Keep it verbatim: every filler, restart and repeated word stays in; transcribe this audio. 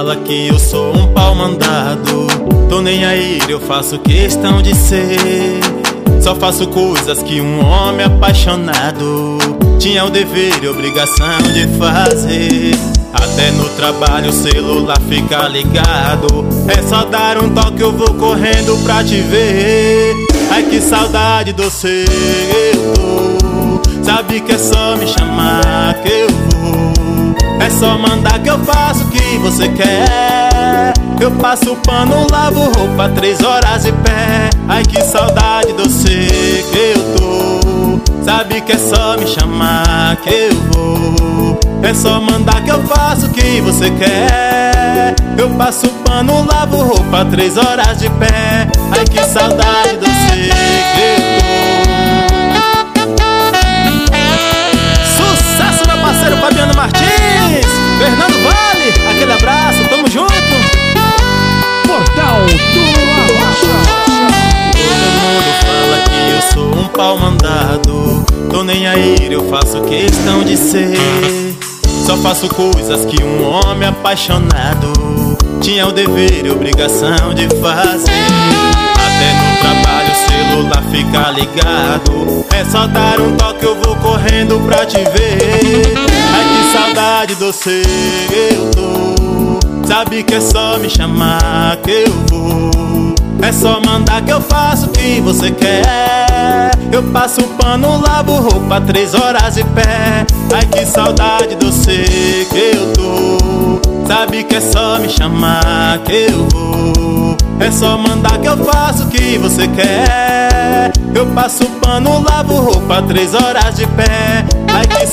fala que eu sou um pau mandado. Tô nem aí, eu faço questão de ser. Só faço coisas que um homem apaixonado tinha o dever e obrigação de fazer. Até no trabalho o celular fica ligado. É só dar um toque, eu vou correndo pra te ver. Ai, que saudade doce eu tô. Sabe que é só me chamar que eu vou. É só mandar que eu faço o que você quer. Eu passo o pano, lavo roupa, três horas de pé. Ai, que saudade doce que eu tô. Sabe que é só me chamar que eu vou. É só mandar que eu faço o que você quer. Eu passo o pano, lavo roupa, três horas de pé. Ai, que saudade doce que eu tô. Sucesso, meu parceiro Fabiano Martins, Fernando Vale, aquele abraço, tamo junto. Portal do Arrocha. Todo mundo fala que eu sou um pau mandado. Tô nem aí, eu faço questão de ser. Só faço coisas que um homem apaixonado tinha o dever e obrigação de fazer. Até no trabalho o celular fica ligado. É só dar um toque, eu vou correndo pra te ver. Ai, que saudade doce eu tô. Sabe que é só me chamar que eu vou. É só mandar que eu faço o que você quer. Eu passo o pano, lavo roupa, três horas de pé. Ai, que saudade doce que eu tô. Sabe que é só me chamar que eu vou. É só mandar que eu faço o que você quer. Eu passo o pano, lavo roupa, três horas de pé. Ai, que